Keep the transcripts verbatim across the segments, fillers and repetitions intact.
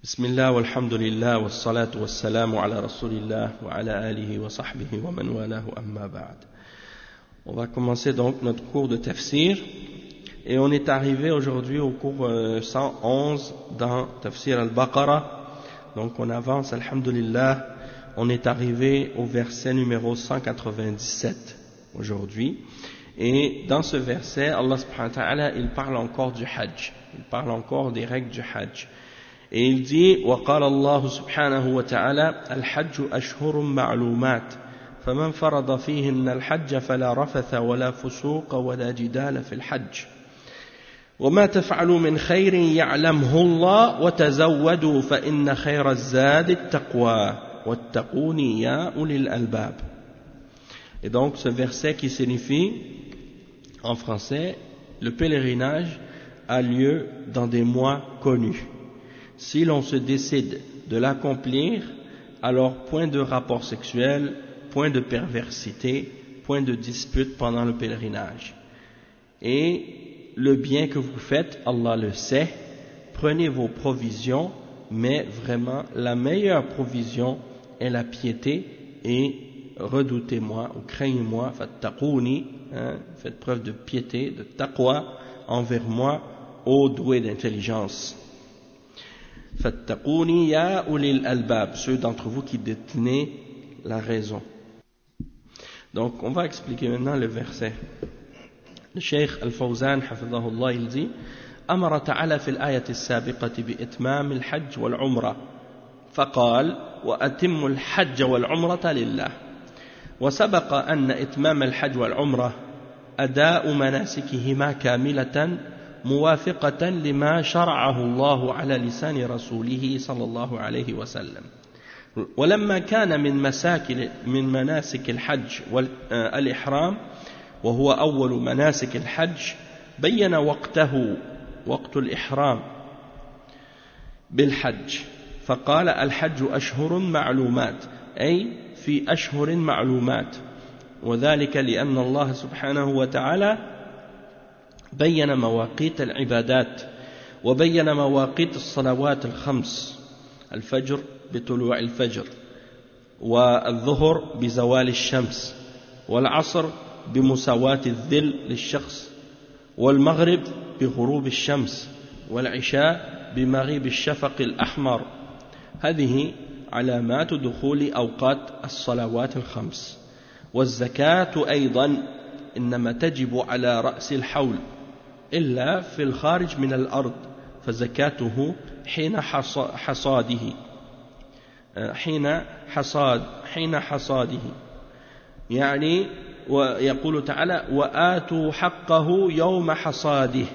بسم الله والحمد لله والصلاة والسلام على رسول الله وعلى آله وصحبه ومن والاه أما بعد. On va commencer donc notre cours de tafsir et on est arrivé aujourd'hui au cours cent onze dans Tafsir al-Baqarah. Donc on avance, alhamdulillah, on est arrivé au verset numéro cent quatre-vingt-dix-sept aujourd'hui. Et dans ce verset, Allah subhanahu wa ta'ala, il parle encore du hajj, il parle encore des règles du hajj. Et il dit وقال الله سبحانه وتعالى الحج أشهر معلومات فمن فرض فيهن الحج فلا رفث ولا فسوق ولا جدال في الحج وما تفعلوا من خير يعلمه الله وتزودوا فإن خير الزاد التقوى واتقوني يا أولي الألباب. Et donc ce verset qui signifie en français le pèlerinage a lieu dans des mois connus. Si l'on se décide de l'accomplir, alors point de rapport sexuel, point de perversité, point de dispute pendant le pèlerinage. Et le bien que vous faites, Allah le sait, prenez vos provisions, mais vraiment la meilleure provision est la piété et redoutez-moi ou craignez-moi, fattaqouni, hein, faites preuve de piété, de taqwa envers moi, ô doué d'intelligence. Fattaqouni ya ulil albab, ceux d'entre vous qui détenez la raison. Donc on va expliquer maintenant le verset. Le Cheikh Al-Fawzan hafidhahullah il dit أمر تعالى في الآية السابقة بإتمام الحج والعمرة فقال وأتم الحج والعمرة لله وسبق أن إتمام الحج والعمرة أداء مناسكهما كاملة موافقة لما شرعه الله على لسان رسوله صلى الله عليه وسلم. ولما كان من مساك من مناسك الحج والإحرام وهو أول مناسك الحج بين وقته وقت الإحرام بالحج فقال الحج أشهر معلومات أي في أشهر معلومات وذلك لأن الله سبحانه وتعالى بين مواقيت العبادات وبين مواقيت الصلوات الخمس الفجر بطلوع الفجر والظهر بزوال الشمس والعصر بمساواة الظل للشخص والمغرب بغروب الشمس والعشاء بمغيب الشفق الأحمر هذه علامات دخول أوقات الصلوات الخمس والزكاة أيضا إنما تجب على رأس الحول إلا في الخارج من الأرض فزكاته حين حصاده حين حصاد حين حصاده يعني ويقول تعالى وآتوا حقه يوم حصاده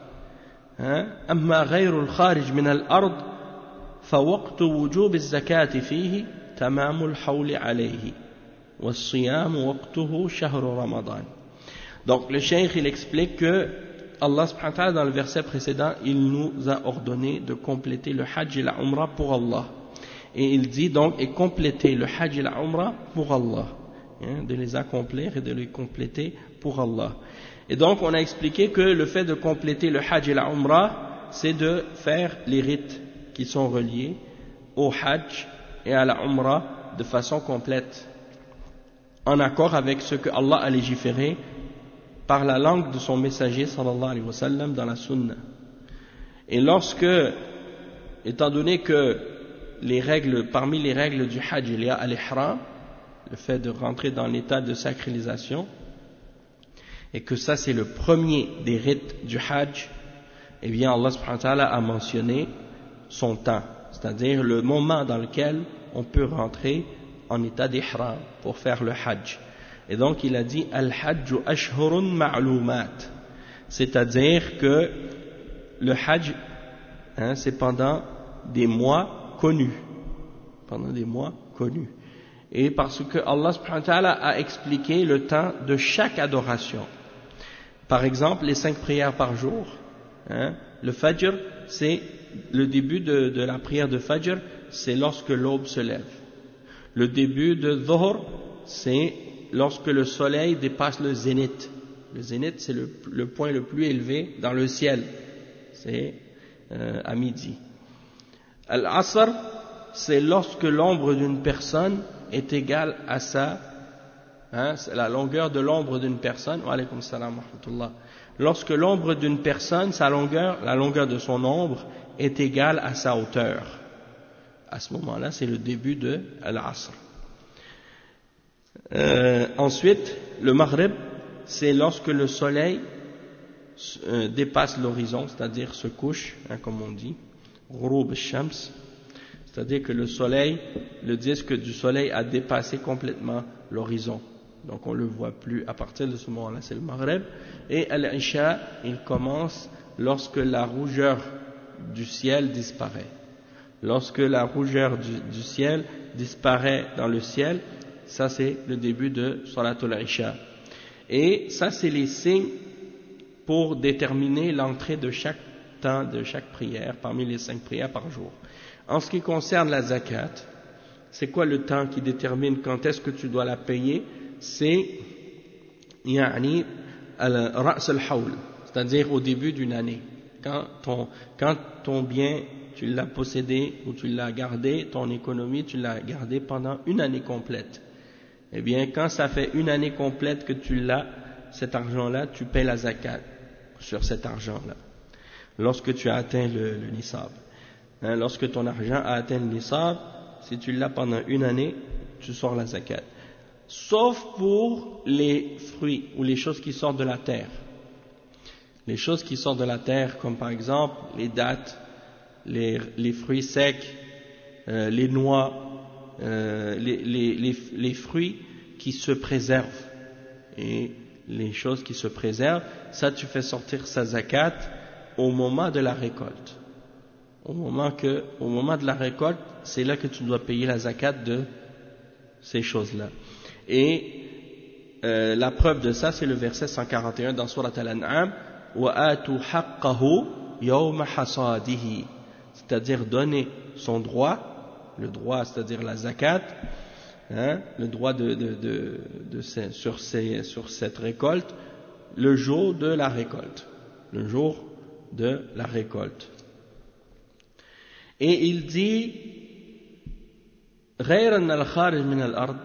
أما غير الخارج من الأرض فوقت وجوب الزكاة فيه تمام الحول عليه والصيام وقته شهر رمضان. Donc le cheikh il explique que Allah subhanahu wa ta'ala dans le verset précédent il nous a ordonné de compléter le hajj et la umrah pour Allah et il dit donc et compléter le hajj et la umrah pour Allah, hein, de les accomplir et de les compléter pour Allah. Et donc on a expliqué que le fait de compléter le hajj et la umrah c'est de faire les rites qui sont reliés au hajj et à la umrah de façon complète en accord avec ce que Allah a légiféré par la langue de son messager sallallahu alayhi wa sallam dans la sunna. Et lorsque, étant donné que les règles, parmi les règles du hajj il y a al-ihram, le fait de rentrer dans l'état de sacralisation, et que ça c'est le premier des rites du hajj, eh bien Allah subhanahu wa ta'ala a mentionné son temps, c'est-à-dire le moment dans lequel on peut rentrer en état d'ihram pour faire le hajj. Et donc il a dit al-hajj ashhurun ma'lumat, c'est-à-dire que le hajj, hein, c'est pendant des mois connus, pendant des mois connus. Et parce que Allah subhanahu wa ta'ala a expliqué le temps de chaque adoration. Par exemple, les cinq prières par jour, hein, le fajr, c'est le début de, de la prière de fajr, c'est lorsque l'aube se lève. Le début de dhuhr, c'est lorsque le soleil dépasse le zénith. Le zénith, c'est le, le point le plus élevé dans le ciel. C'est euh, à midi. Al-Asr, c'est lorsque l'ombre d'une personne est égale à sa, hein, c'est la longueur de l'ombre d'une personne. Wa alaykum salam wa rahmatullah. Lorsque l'ombre d'une personne, sa longueur, la longueur de son ombre est égale à sa hauteur. À ce moment-là, c'est le début de Al-Asr. Euh, ensuite, le Maghrib, c'est lorsque le soleil euh, dépasse l'horizon, c'est-à-dire se couche, hein, comme on dit, Ghurub al-Shams, c'est-à-dire que le soleil, le disque du soleil a dépassé complètement l'horizon. Donc on ne le voit plus à partir de ce moment-là, c'est le Maghrib. Et Al-Isha, il commence lorsque la rougeur du ciel disparaît. Lorsque la rougeur du, du ciel disparaît dans le ciel, ça c'est le début de Salatul Isha. Et ça c'est les signes pour déterminer l'entrée de chaque temps, de chaque prière, parmi les cinq prières par jour. En ce qui concerne la zakat, c'est quoi le temps qui détermine quand est-ce que tu dois la payer? C'est yani al-ra's al-hawl, c'est-à-dire au début d'une année. Quand ton, quand ton bien, tu l'as possédé ou tu l'as gardé, ton économie, tu l'as gardé pendant une année complète. Eh bien, quand ça fait une année complète que tu l'as, cet argent-là, tu paies la zakat sur cet argent-là. Lorsque tu as atteint le, le nisab. Hein, lorsque ton argent a atteint le nisab, si tu l'as pendant une année, tu sors la zakat. Sauf pour les fruits ou les choses qui sortent de la terre. Les choses qui sortent de la terre, comme par exemple les dattes, les, les fruits secs, euh, les noix, euh, les, les, les, les fruits qui se préservent. Et les choses qui se préservent, ça tu fais sortir sa zakat au moment de la récolte. Au moment, que, au moment de la récolte, c'est là que tu dois payer la zakat de ces choses-là. Et euh, la preuve de ça, c'est le verset cent quarante et un dans Surat Al-An'am, وَآتُوا حَقَّهُ يَوْمَ حَصَادِهِ, c'est-à-dire donner son droit, le droit, c'est-à-dire la zakat, hein, le droit de, de, de, de ces, sur, ces, sur cette récolte, le jour de la récolte, le jour de la récolte. Et il dit غير أن الخارج من الأرض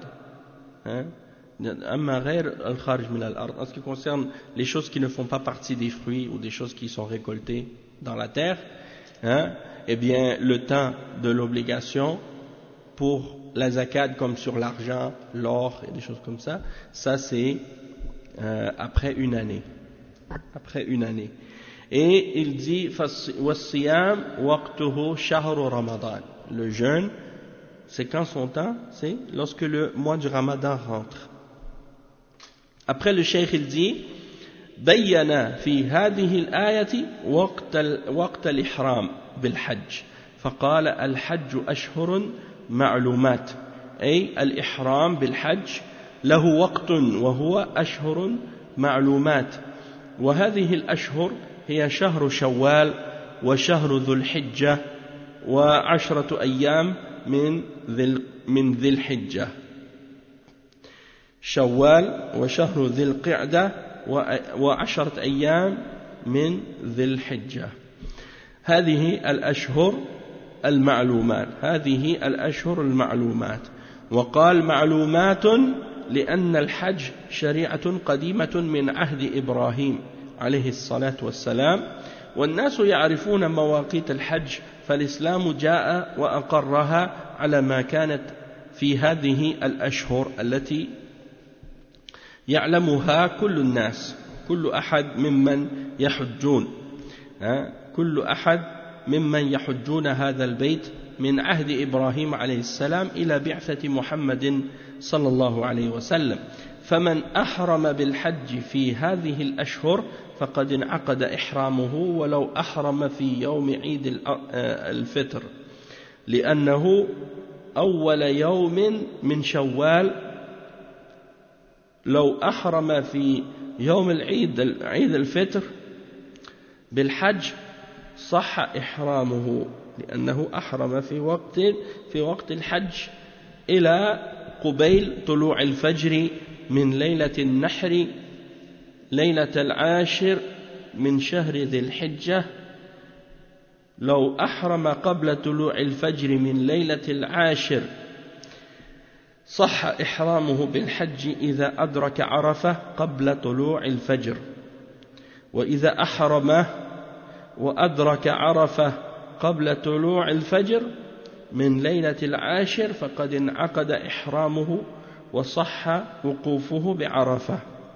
أما غير الخارج من الأرض, en ce qui concerne les choses qui ne font pas partie des fruits ou des choses qui sont récoltées dans la terre, hein, eh bien le temps de l'obligation pour la zakat, comme sur l'argent, l'or et des choses comme ça, ça c'est euh, après une année, après une année. Et il dit وَالصِّيَامُ وَقْتُهُ شَهْرُ رَمَضَانَ, le jeûne, c'est quand son temps? C'est lorsque le mois du Ramadan rentre. Après le cheikh il dit بَيَّنَا فِي هَذِهِ الْآيَةِ وَقْتَ, وقت الْإِحْرَامِ بِالْحَجِّ فقال الحج أشهر معلومات, أي الإحرام بالحج له وقت وهو أشهر معلومات, وهذه الأشهر هي شهر شوال وشهر ذو الحجة وعشرة أيام من ذي من ذي الحجة, شوال وشهر ذي القعدة وعشرة أيام من ذي الحجة. هذه الأشهر المعلومات, هذه الأشهر المعلومات. وقال معلومات لأن الحج شريعة قديمة من عهد إبراهيم عليه الصلاة والسلام, والناس يعرفون مواقيت الحج, فالإسلام جاء وأقرها على ما كانت في هذه الأشهر التي يعلمها كل الناس, كل أحد ممن يحجون, كل أحد ممن يحجون هذا البيت من عهد إبراهيم عليه السلام إلى بعثة محمد صلى الله عليه وسلم. فمن أحرم بالحج في هذه الأشهر فقد انعقد إحرامه ولو أحرم في يوم عيد الفطر, لأنه أول يوم من شوال. لو أحرم في يوم العيد عيد الفطر بالحج صح إحرامه, لأنه أحرم في وقت في وقت الحج إلى قبيل طلوع الفجر من ليلة النحر ليلة العاشر من شهر ذي الحجة لو أحرم قبل طلوع الفجر من ليلة العاشر صح إحرامه بالحج إذا أدرك عرفة قبل طلوع الفجر وإذا أحرم وأدرك عرفة قبل طلوع الفجر من ليلة العاشر فقد انعقد إحرامه وصح وقوفه بعرفة.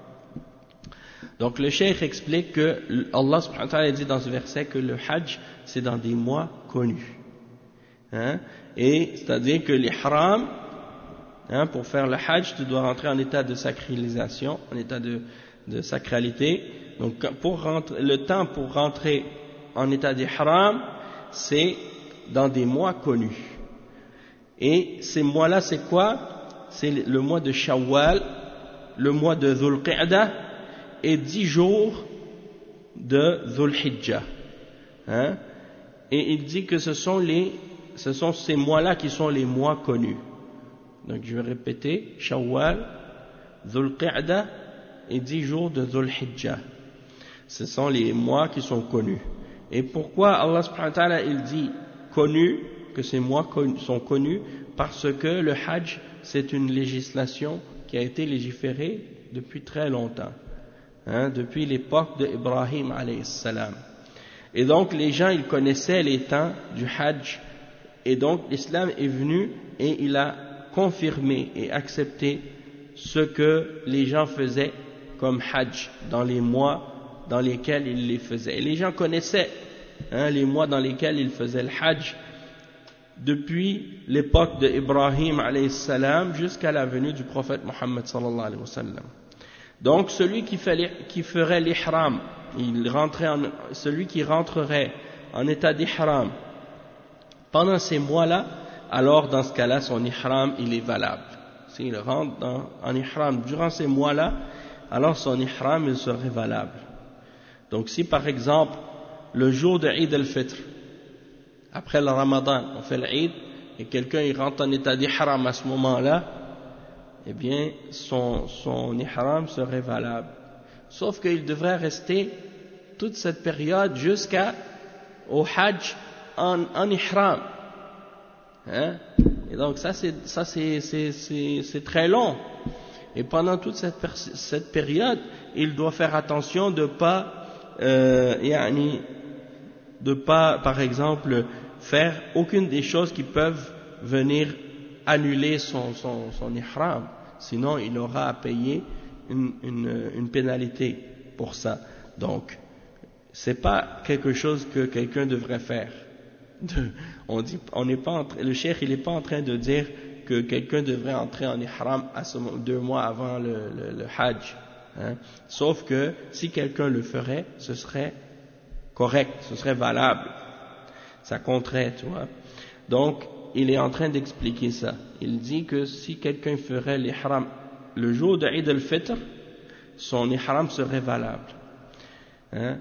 Donc le cheikh explique que Allah subhanahu wa ta'ala dit dans ce verset que le hajj c'est dans des mois connus, hein? Et c'est-à-dire que l'ihram, hein, pour faire le hajj tu dois rentrer en état de sacralisation, en état de, de sacralité. Donc pour rentrer, le temps pour rentrer en état d'ihram c'est dans des mois connus. Et ces mois-là c'est quoi? C'est le mois de Shawwal, le mois de Dhul Qa'dah et dix jours de Dhul Hijjah, hein? Et il dit que ce sont les, ce sont ces mois-là qui sont les mois connus. Donc je vais répéter, Shawwal, Dhul Qa'dah et dix jours de Dhul Hijjah. Ce sont les mois qui sont connus. Et pourquoi Allah subhanahu wa ta'ala il dit connus, que ces mois sont connus? Parce que le Hajj c'est une législation qui a été légiférée depuis très longtemps. Hein, depuis l'époque d'Ibrahim alayhi salam. Et donc les gens ils connaissaient les temps du Hajj et donc l'islam est venu et il a confirmé et accepté ce que les gens faisaient comme Hajj dans les mois dans lesquels ils les faisaient. Et les gens connaissaient, hein, les mois dans lesquels ils faisaient le Hajj depuis l'époque d'Ibrahim alayhi salam jusqu'à la venue du prophète Mohammed sallallahu alayhi wa sallam. Donc celui qui, fait, qui ferait l'ihram, il rentrait en, celui qui rentrerait en état d'ihram pendant ces mois-là, alors dans ce cas-là son ihram il est valable. S'il rentre dans, en ihram durant ces mois-là, alors son ihram il serait valable. Donc si par exemple le jour de Eid al-Fitr, après le Ramadan, on fait l'Eid et quelqu'un il rentre en état d'ihram à ce moment-là, eh bien, son, son ihram serait valable. Sauf qu'il devrait rester toute cette période jusqu'à au Hajj en, en ihram. Hein? Et donc ça, c'est, ça c'est, c'est, c'est, c'est très long. Et pendant toute cette, cette période, il doit faire attention de pas, euh, yani, de pas, par exemple, faire aucune des choses qui peuvent venir annuler son, son, son ihram, sinon il aura à payer une, une, une pénalité pour ça. Donc, c'est pas quelque chose que quelqu'un devrait faire. De, on dit, on n'est pas en, le cheikh il n'est pas en train de dire que quelqu'un devrait entrer en ihram à ce, deux mois avant le, le, le hajj, hein. Sauf que si quelqu'un le ferait, ce serait correct, ce serait valable. Ça compterait, tu vois. Donc il est en train d'expliquer ça. Il dit que si quelqu'un ferait l'ihram le jour de Eid al-Fitr, son ihram serait valable. Hein?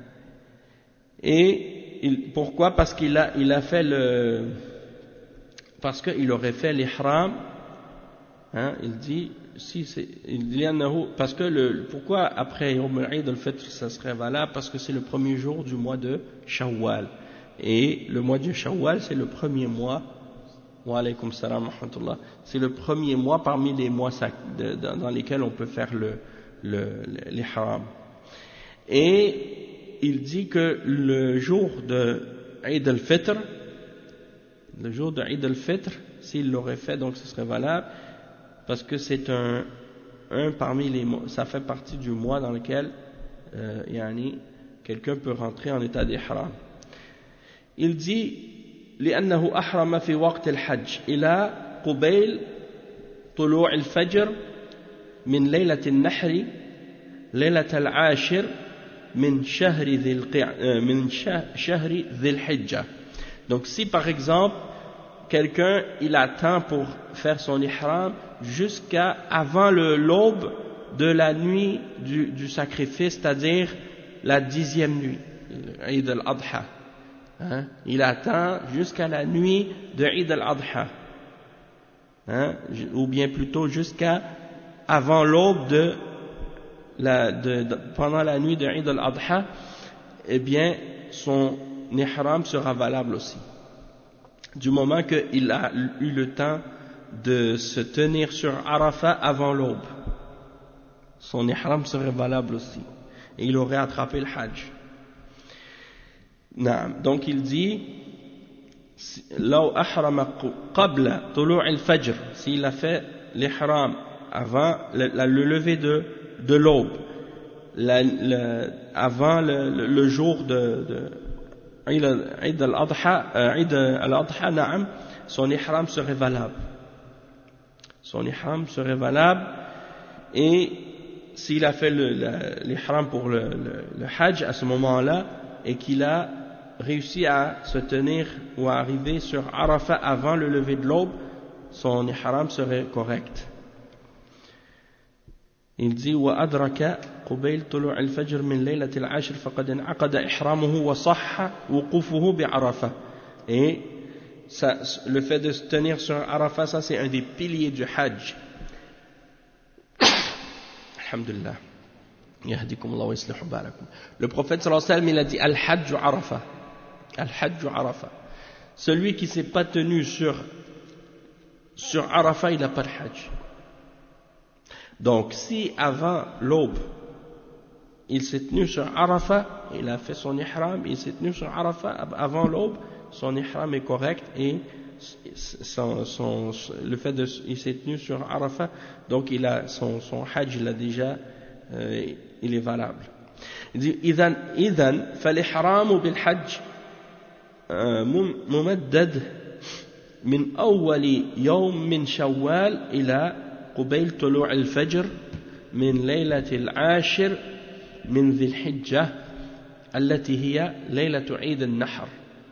Et il, pourquoi? Parce qu'il a, il a fait le, parce qu'il aurait fait l'ihram. Hein? Il dit, si c'est, il dit parce que le, pourquoi après Yawm Eid al-Fitr ça serait valable? Parce que c'est le premier jour du mois de Shawwal. Et le mois de Shawwal c'est le premier mois. Wa alaykum salam wa rahmatullah. C'est le premier mois parmi les mois de, de, dans lesquels on peut faire le, le, l'ihram. Et il dit que le jour de Eid al-Fitr, le jour de Eid al-Fitr, s'il l'aurait fait, donc ce serait valable, parce que c'est un, un parmi les mois, ça fait partie du mois dans lequel euh, yani, quelqu'un peut rentrer en état d'ihram. Il dit لأنه أحرم في وقت الحج إلى قبيل طلوع الفجر من ليلة النحر ليلة العاشر من شهر ذي القع... من شهر ذي الحجة. Donc si par exemple quelqu'un il attend pour faire son ihram jusqu'à avant le l'aube de la nuit du, du sacrifice, c'est-à-dire la dixième nuit, Eid al-Adha. Hein? Il attend jusqu'à la nuit de Eid al-Adha, hein? Ou bien plutôt jusqu'à avant l'aube de la, de, de, pendant la nuit de Eid al-Adha, eh bien son ihram sera valable aussi. Du moment qu'il a eu le temps de se tenir sur Arafat avant l'aube, son ihram serait valable aussi. Et il aurait attrapé le hajj. Donc il dit, لو أحرم قبل طلوع الفجر, s'il a fait l'ihram avant le, le lever de, de l'aube, la, le, avant le, le, le jour de, de Eid al-Adha, Eid al-Adha, naam, son ihram serait valable. Son ihram serait valable, et s'il a fait l'ihram pour le, le, le hajj à ce moment-là, et qu'il a réussi à se tenir ou à arriver sur Arafat avant le lever de l'aube, son ihram serait correct. Il dit وأدرك قبيل طلوع الفجر من ليلة العاشر فقد انعقد إحرامه وصح وقوفه بعرفة. Et ça, le fait de se tenir sur Arafat, ça c'est un des piliers du Hajj. Alhamdulillah. Yahdikum Allah wa yuslihu balakum. Le prophète sallallahu alayhi wa sallam, il a dit Al-Hajj Arafah. Al-Hajj Arafah. Celui qui ne s'est pas tenu sur, sur Arafat, il n'a pas de Hajj. Donc, si avant l'aube, il s'est tenu sur Arafat, il a fait son ihram, il s'est tenu sur Arafat avant l'aube, son ihram est correct, et son, son, le fait de, il s'est tenu sur Arafat, donc il a son, son hajj, il a déjà, euh, il est valable. Il dit, إذن إذن فالإحرام بالحج ممدد من أول يوم من شوال إلى قبيل طلوع الفجر من ليلة العاشر من ذي الحجة التي هي ليلة عيد النحر.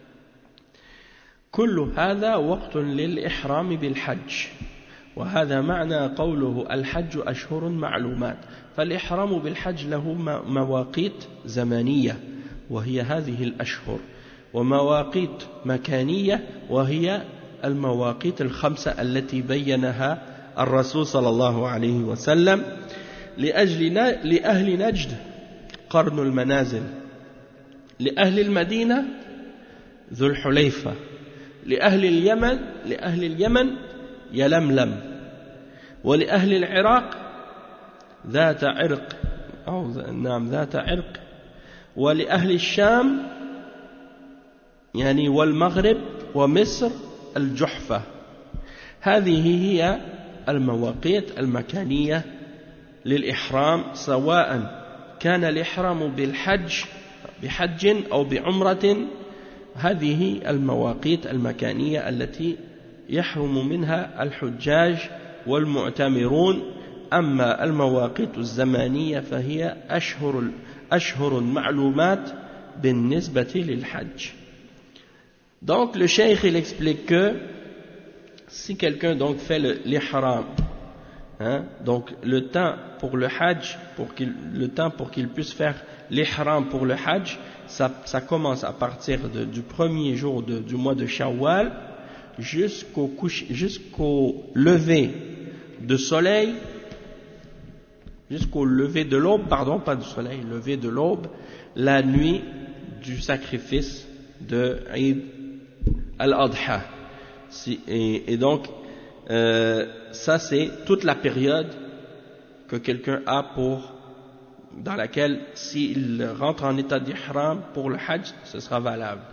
كل هذا وقت للإحرام بالحج، وهذا معنى قوله الحج أشهر معلومات. فالإحرام بالحج له مواقيت زمانية وهي هذه الأشهر، ومواقيت مكانية وهي المواقيت الخمسة التي بينها الرسول صلى الله عليه وسلم. لأجل لأهل نجد قرن المنازل، لأهل المدينة ذو الحليفة، لأهل اليمن لأهل اليمن يلملم، ولأهل العراق ذات عرق أو نعم ذات عرق، ولأهل الشام يعني والمغرب ومصر الجحفة. هذه هي المواقيت المكانية للإحرام، سواء كان الإحرام بالحج بحج أو بعمرة. هذه المواقيت المكانية التي يحرم منها الحجاج والمعتمرون. أما المواقيت الزمانية فهي أشهر أشهر معلومات بالنسبة للحج. Donc le cheikh il explique que si quelqu'un donc fait l'ihram, hein, donc le temps pour le hajj, pour qu'il, le temps pour qu'il puisse faire l'ihram pour le hajj, ça, ça commence à partir de, du premier jour de, du mois de Shawwal jusqu'au couche, jusqu'au lever de soleil, jusqu'au lever de l'aube, pardon, pas du soleil, lever de l'aube, la nuit du sacrifice de Eid al-Adha. Et, et donc, euh, ça c'est toute la période que quelqu'un a pour, dans laquelle s'il rentre en état d'ihram pour le hajj, ce sera valable.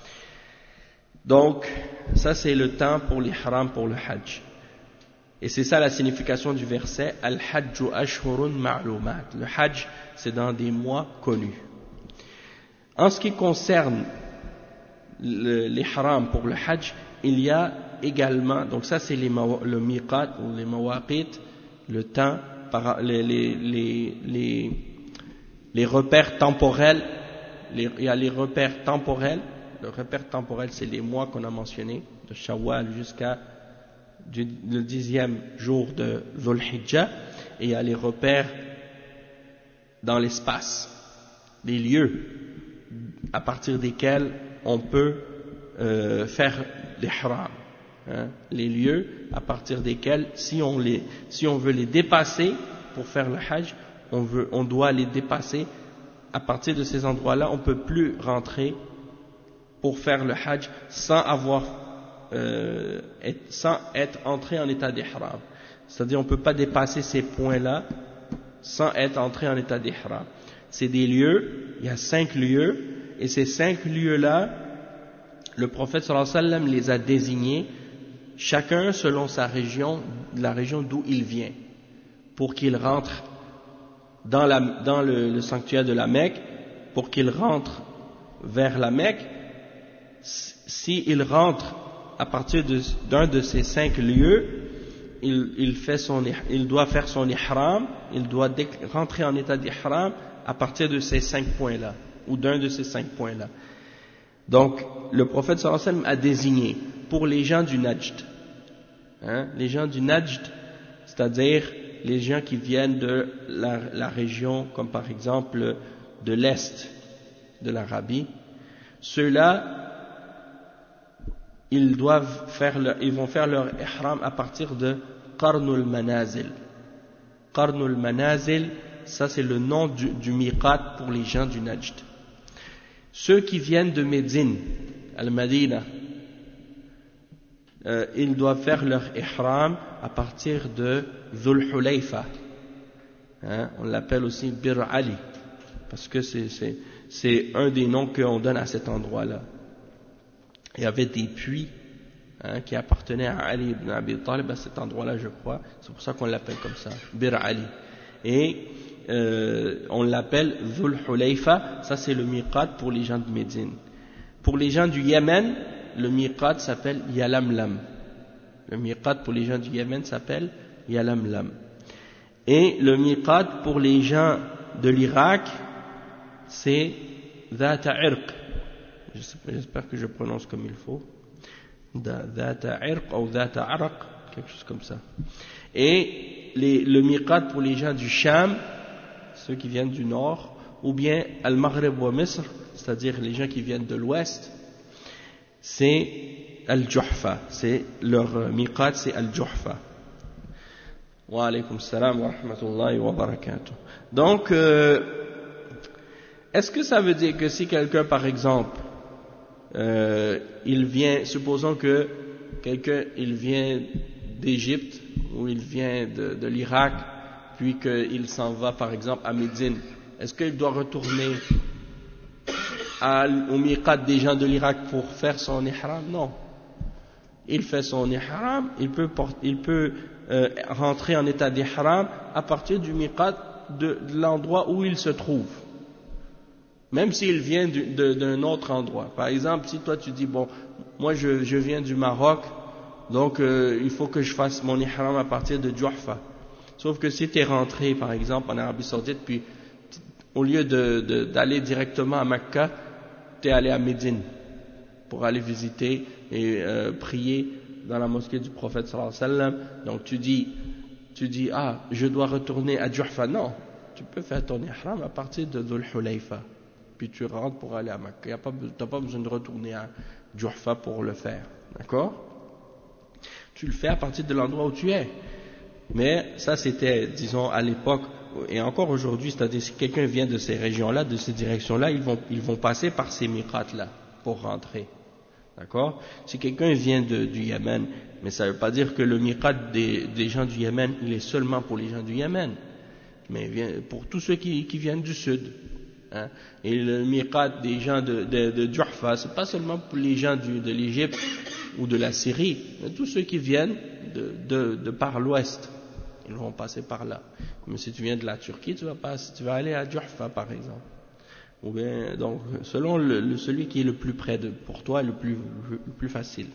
Donc, ça c'est le temps pour l'ihram pour le hajj. Et c'est ça la signification du verset Al-Hajju ashhurun ma'lumat. Le hajj, c'est dans des mois connus. En ce qui concerne l'ihram pour le hajj, il y a également, donc ça c'est les, le miqat ou les mawaqit, le temps, les, les, les, les, les repères temporels. Les, il y a les repères temporels. Le repère temporel, c'est les mois qu'on a mentionnés, de Shawwal jusqu'à du, le dixième jour de Dhul Hijjah. Et il y a les repères dans l'espace, les lieux à partir desquels on peut euh, faire l'ihram. Hein, les lieux à partir desquels, si on, les, si on veut les dépasser pour faire le hajj, on, veut, on doit les dépasser. À partir de ces endroits-là, on ne peut plus rentrer pour faire le hajj sans avoir euh, être, sans être entré en état d'ihram. C'est-à-dire on ne peut pas dépasser ces points-là sans être entré en état d'ihram. C'est des lieux, il y a cinq lieux, et ces cinq lieux-là, le prophète sallallahu alayhi wa sallam les a désignés, chacun selon sa région, la région d'où il vient, pour qu'il rentre dans, la, dans le, le sanctuaire de la Mecque, pour qu'il rentre vers la Mecque. S'il rentre à partir de, d'un de ces cinq lieux, il, il, fait son, il doit faire son ihram, il doit rentrer en état d'ihram à partir de ces cinq points-là, ou d'un de ces cinq points-là. Donc, le prophète sallallahu alayhi wa sallam a désigné pour les gens du Najd, hein, les gens du Najd, c'est-à-dire les gens qui viennent de la, la région, comme par exemple de l'Est de l'Arabie, ceux-là, ils doivent faire leur, ils vont faire leur ihram à partir de Qarnul Manazil. Qarnul Manazil, ça c'est le nom du, du miqat pour les gens du Najd. Ceux qui viennent de Médine, Al-Madina, euh, ils doivent faire leur ihram à partir de Dhul Hulayfa. Hein, on l'appelle aussi Bir Ali, parce que c'est, c'est, c'est un des noms qu'on donne à cet endroit-là. Il y avait des puits hein, qui appartenaient à Ali ibn Abi Talib à cet endroit-là, je crois. C'est pour ça qu'on l'appelle comme ça, Bir Ali. Et euh, on l'appelle Dhul Hulayfa, ça c'est le miqat pour les gens de Médine. Pour les gens du Yémen, le miqat s'appelle Yalamlam. Le miqat pour les gens du Yémen s'appelle Yalamlam. Et le miqat pour les gens de l'Irak, c'est Dhata Irq. J'espère que je prononce comme il faut. Dhata Irq ou Dhata Araq, quelque chose comme ça. Et les, le miqat pour les gens du Sham, ceux qui viennent du nord, ou bien Al-Maghrib wa Misr, c'est-à-dire les gens qui viennent de l'ouest, c'est Al-Juhfa, c'est leur miqat, c'est Al-Juhfa. Wa alaykum salam wa rahmatullahi wa barakatuh. Donc, euh, est-ce que ça veut dire que si quelqu'un, par exemple, euh, il vient, supposons que quelqu'un, il vient d'Égypte, ou il vient de, de l'Irak, puis qu'il s'en va par exemple à Médine, est-ce qu'il doit retourner à, au miqat des gens de l'Irak pour faire son ihram? Non. Il fait son ihram, il peut, porter, il peut euh, rentrer en état d'ihram à partir du miqat de, de l'endroit où il se trouve. Même s'il vient du, de, d'un autre endroit. Par exemple, si toi tu dis, bon, moi je, je viens du Maroc, donc euh, il faut que je fasse mon ihram à partir de Juhfa. Sauf que si tu es rentré, par exemple, en Arabie Saoudite, puis au lieu de, de, d'aller directement à Mecca, tu es allé à Médine pour aller visiter et euh, prier dans la mosquée du prophète sallallahu alayhi wa sallam. Donc tu dis, tu dis, ah, je dois retourner à Juhfa. Non, tu peux faire ton ihram à partir de Dhul Hulayfa. Puis tu rentres pour aller à Mecca. Tu n'as pas besoin de retourner à Juhfa pour le faire. D'accord? Tu le fais à partir de l'endroit où tu es. Mais ça c'était, disons, à l'époque, et encore aujourd'hui, c'est-à-dire si quelqu'un vient de ces régions-là, de ces directions-là, ils vont, ils vont passer par ces miqats-là pour rentrer. D'accord? Si quelqu'un vient de, du Yémen, mais ça ne veut pas dire que le miqat des, des gens du Yémen, il est seulement pour les gens du Yémen, mais pour tous ceux qui, qui viennent du sud. Hein? Et le miqat des gens de, de, de Juhfa, c'est pas seulement pour les gens du, de l'Égypte ou de la Syrie, mais tous ceux qui viennent de, de, de par l'ouest, ils vont passer par là. Mais si tu viens de la Turquie, tu vas, pas, tu vas aller à Juhfa par exemple. Ou bien, donc, selon le, le, celui qui est le plus près de, pour toi, le plus, le plus facile.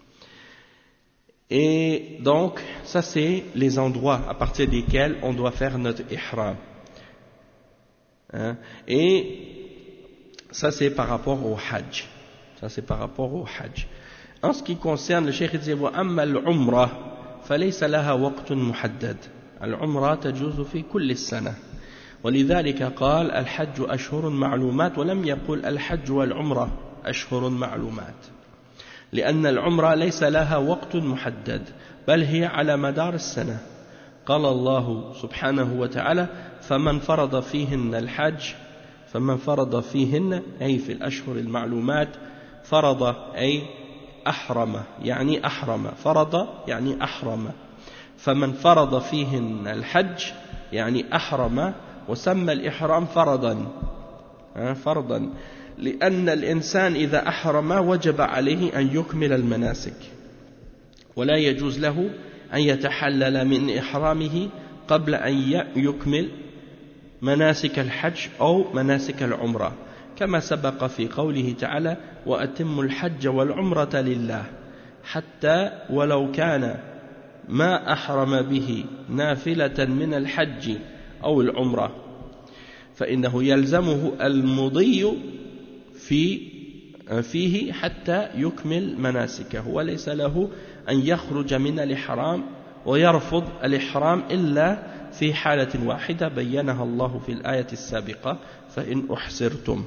Et donc, ça c'est les endroits à partir desquels on doit faire notre ihram. Hein? Et ça c'est par rapport au hajj. Ça c'est par rapport au hajj. En ce qui concerne le cheikh dit wa amma al-umrah falaysa laha waqtun muhaddad. Al-umrah tajuzu fi kulli as-sana. ولذلك قال الحج أشهر معلومات ولم يقل الحج والعمرة أشهر معلومات لأن العمرة ليس لها وقت محدد بل هي على مدار السنة قال الله سبحانه وتعالى فمن فرض فيهن الحج فمن فرض فيهن أي في الأشهر المعلومات فرض أي أحرم يعني أحرم فرض يعني أحرم فمن فرض فيهن الحج يعني أحرم وسمى الإحرام فرضا فرضا لأن الإنسان إذا أحرم وجب عليه أن يكمل المناسك ولا يجوز له أن يتحلل من إحرامه قبل أن يكمل مناسك الحج أو مناسك العمرة كما سبق في قوله تعالى وأتم الحج والعمرة لله حتى ولو كان ما أحرم به نافلة من الحج أو العمرة فإنه يلزمه المضي في فيه حتى يكمل مناسكه وليس له أن يخرج من الإحرام ويرفض الإحرام إلا في حالة واحدة بينها الله في الآية السابقة فإن أحصرتم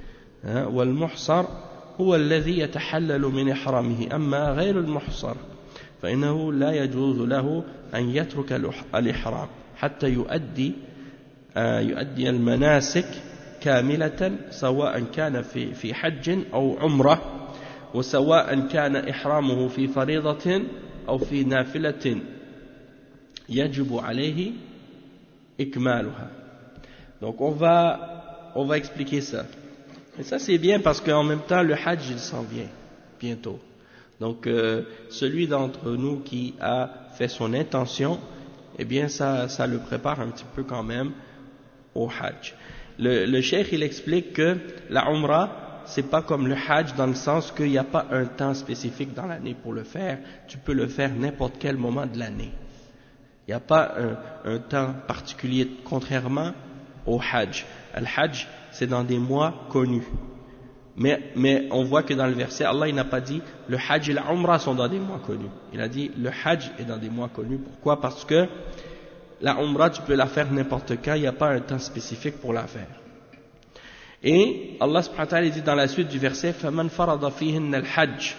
والمحصر هو الذي يتحلل من إحرامه أما غير المحصر فإنه لا يجوز له أن يترك الإحرام حتى يؤدي يؤدي المناسك كاملة سواء كان في في حج أو عمرة وسواء كان إحرامه في فريضة أو في نافلة يجب عليه إكمالها. Donc on va on va expliquer ça. Et ça c'est bien parce qu'en même temps le Hajj il s'en vient bientôt. Donc euh, celui d'entre nous qui a fait son intention, eh bien ça ça le prépare un petit peu quand même au Hajj. Le, le cheikh il explique que la Umrah c'est pas comme le Hajj dans le sens qu'il n'y a pas un temps spécifique dans l'année pour le faire. Tu peux le faire n'importe quel moment de l'année. Il n'y a pas un, un temps particulier contrairement au Hajj. Le Hajj c'est dans des mois connus. Mais, mais on voit que dans le verset, Allah il n'a pas dit le Hajj et la Umrah sont dans des mois connus. Il a dit le Hajj est dans des mois connus. Pourquoi? Parce que la Umrah tu peux la faire n'importe quand, il n'y a pas un temps spécifique pour la faire. Et Allah subhanahu wa ta'ala dit dans la suite du verset فَمَنْ فَرَضَ فِيهِنَّ الْحَجِّ.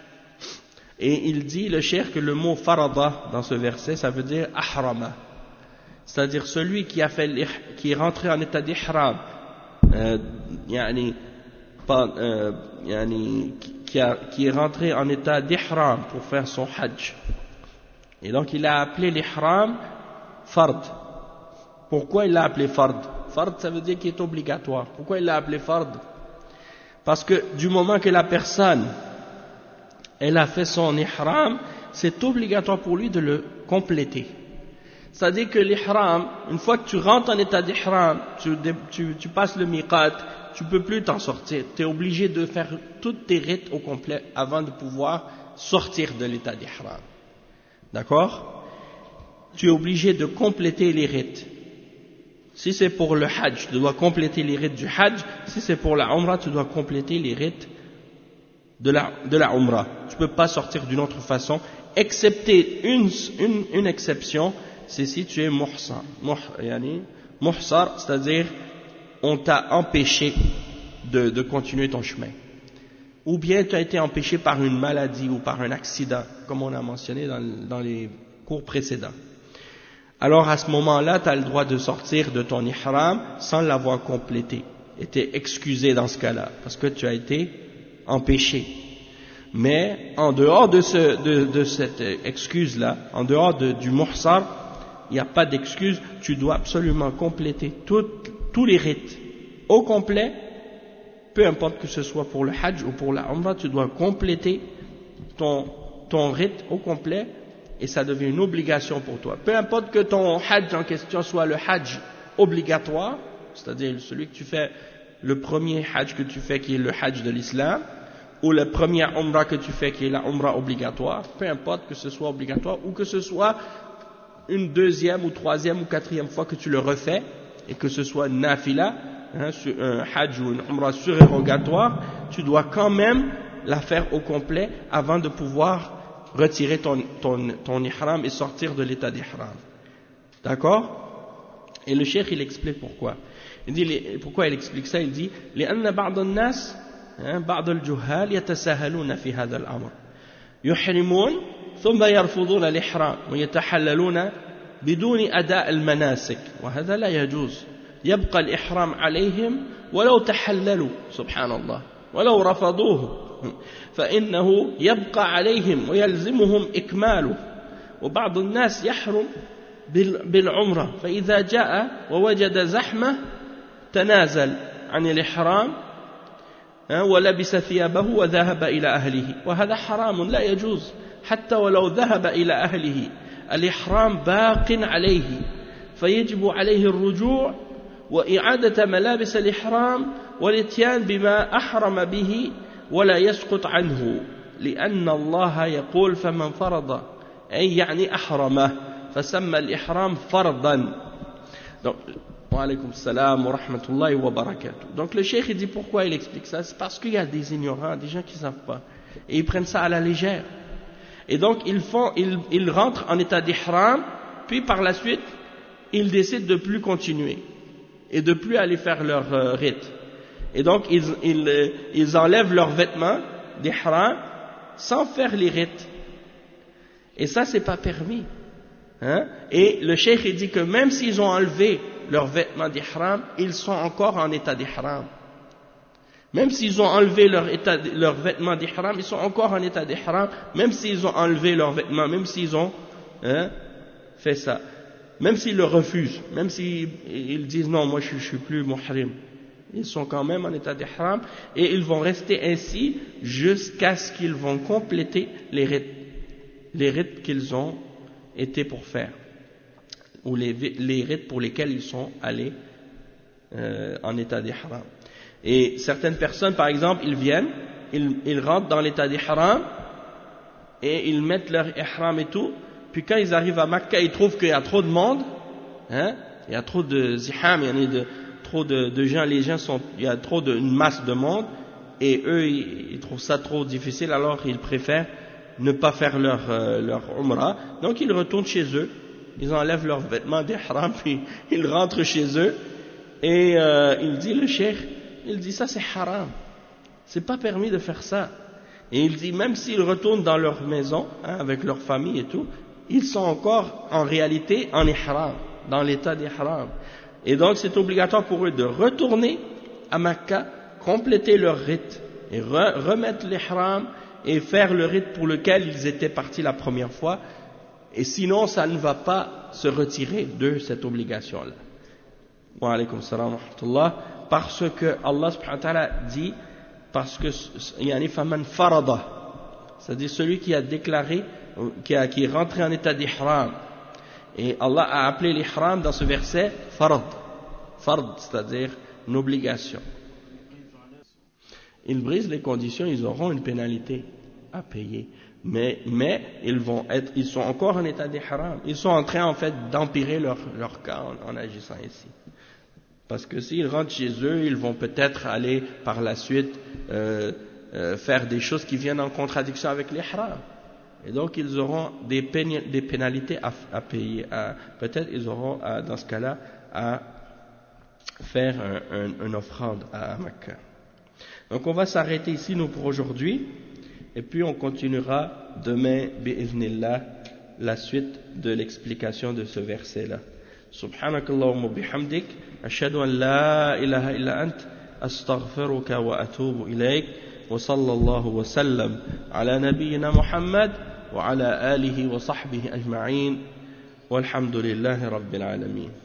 Et il dit le cheikh que le mot farada dans ce verset ça veut dire ahrama, c'est-à-dire celui qui a fait qui est rentré en état d'ihram, euh, yani, pas, euh, yani, qui, a, qui est rentré en état d'ihram pour faire son hajj. Et donc il a appelé l'ihram fard. Pourquoi il l'a appelé fard? Fard ça veut dire qu'il est obligatoire. Pourquoi il l'a appelé fard? Parce que du moment que la personne elle a fait son ihram, c'est obligatoire pour lui de le compléter. C'est-à-dire que l'ihram, une fois que tu rentres en état d'ihram, tu, tu, tu passes le miqat, tu ne peux plus t'en sortir. Tu es obligé de faire toutes tes rites au complet avant de pouvoir sortir de l'état d'ihram. D'accord? Tu es obligé de compléter les rites. Si c'est pour le hajj, tu dois compléter les rites du hajj. Si c'est pour la umrah, tu dois compléter les rites de la, de la umrah. Tu ne peux pas sortir d'une autre façon, excepté une, une, une exception, c'est si tu es muhsar, muh, yani, muhsar, c'est-à-dire on t'a empêché de, de continuer ton chemin. Ou bien tu as été empêché par une maladie ou par un accident, comme on a mentionné dans, dans les cours précédents. Alors à ce moment-là, tu as le droit de sortir de ton ihram sans l'avoir complété. Et tu es excusé dans ce cas-là, parce que tu as été empêché. Mais en dehors de, ce, de, de cette excuse-là, en dehors de, du muhsar, il n'y a pas d'excuse, tu dois absolument compléter tout, tous les rites au complet, peu importe que ce soit pour le hajj ou pour la umrah, tu dois compléter ton, ton rite au complet et ça devient une obligation pour toi. Peu importe que ton hajj en question soit le hajj obligatoire, c'est-à-dire celui que tu fais, le premier hajj que tu fais qui est le hajj de l'islam, ou la première umrah que tu fais qui est la umrah obligatoire, peu importe que ce soit obligatoire ou que ce soit une deuxième ou troisième ou quatrième fois que tu le refais et que ce soit une nafila, hein, un hajj ou une umrah surérogatoire, tu dois quand même la faire au complet avant de pouvoir retirer ton, ton, ton ihram et sortir de l'état d'ihram. D'accord? Et le cheikh il explique pourquoi. Il dit, pourquoi il explique ça? Il dit لأن بعض الناس بعض الجهال يتساهلون في هذا الأمر يحرمون ثم يرفضون الإحرام ويتحللون بدون أداء المناسك وهذا لا يجوز يبقى الإحرام عليهم ولو تحللوا سبحان الله ولو رفضوه فإنه يبقى عليهم ويلزمهم إكماله وبعض الناس يحرم بالعمرة فإذا جاء ووجد زحمة تنازل عن الإحرام ولبس ثيابه وذهب إلى أهله وهذا حرام لا يجوز حتى ولو ذهب إلى أهله الإحرام باق عليه فيجب عليه الرجوع وإعادة ملابس الإحرام والإتيان بما أحرم به ولا يسقط عنه لأن الله يقول فمن فرض أي يعني أحرمه فسمى الإحرام فرضا. Wa salam wa rahmatullahi wa barakatuh. Donc le cheikh il dit pourquoi il explique ça, c'est parce qu'il y a des ignorants, des gens qui ne savent pas et ils prennent ça à la légère et donc ils font ils, ils rentrent en état d'ihram puis par la suite ils décident de plus continuer et de plus aller faire leur euh, rite et donc ils, ils, euh, ils enlèvent leurs vêtements d'ihram sans faire les rites et ça c'est pas permis hein? Et le cheikh il dit que même s'ils ont enlevé leurs vêtements d'ihram, ils sont encore en état d'ihram. Même s'ils ont enlevé leur état, leurs vêtements d'ihram, ils sont encore en état d'ihram, même s'ils ont enlevé leurs vêtements, même s'ils ont hein, fait ça. Même s'ils le refusent, même s'ils ils disent non, moi je ne suis plus muhrim. Ils sont quand même en état d'ihram et ils vont rester ainsi jusqu'à ce qu'ils vont compléter les rites, les rites qu'ils ont été pour faire. Ou les, les rites pour lesquels ils sont allés euh, en état d'ihram. Et certaines personnes, par exemple, ils viennent, ils, ils rentrent dans l'état d'ihram et ils mettent leur ihram et tout, puis quand ils arrivent à Makkah, ils trouvent qu'il y a trop de monde, hein, il y a trop de ziham, il y a de, trop de, de gens, les gens sont, il y a trop de, une masse de monde, et eux, ils, ils trouvent ça trop difficile, alors ils préfèrent ne pas faire leur, euh, leur umrah, donc ils retournent chez eux. Ils enlèvent leurs vêtements d'ihram, puis ils rentrent chez eux, et euh, il dit, le cheikh, il dit ça c'est haram, c'est pas permis de faire ça. Et il dit, même s'ils retournent dans leur maison, hein, avec leur famille et tout, ils sont encore en réalité en ihram, dans l'état d'ihram. Et donc c'est obligatoire pour eux de retourner à Makkah, compléter leur rite, et re remettre l'ihram, et faire le rite pour lequel ils étaient partis la première fois. Et sinon, ça ne va pas se retirer de cette obligation-là. Wa alaykum salam wa rahmatullah. Parce que Allah subhanahu wa ta'ala dit, parce que, yani faman farada, c'est-à-dire celui qui a déclaré, qui, a, qui est rentré en état d'ihram. Et Allah a appelé l'ihram dans ce verset farad. Farad, c'est-à-dire une obligation. Ils brisent les conditions, ils auront une pénalité à payer. Mais, mais ils, vont être, ils sont encore en état d'ihram. Ils sont en train en fait d'empirer leur, leur cas en, en agissant ici. Parce que s'ils rentrent chez eux, ils vont peut-être aller par la suite euh, euh, faire des choses qui viennent en contradiction avec l'ihram. Et donc ils auront des, péni, des pénalités à, à payer. Peut-être ils auront à, dans ce cas-là à faire un, un, une offrande à Makkah. Donc on va s'arrêter ici nous pour aujourd'hui. Et puis on continuera demain, bi'idhnillah, la suite de l'explication de ce verset-là. Subhanakallahumma bihamdik, ashhadu an la ilaha illa ant, astaghfiruka wa atubu ilayk, wa sallallahu wa sallam ala nabiyyina Muhammad, wa ala alihi wa sahbihi ajma'in, walhamdulillahi rabbil alamin.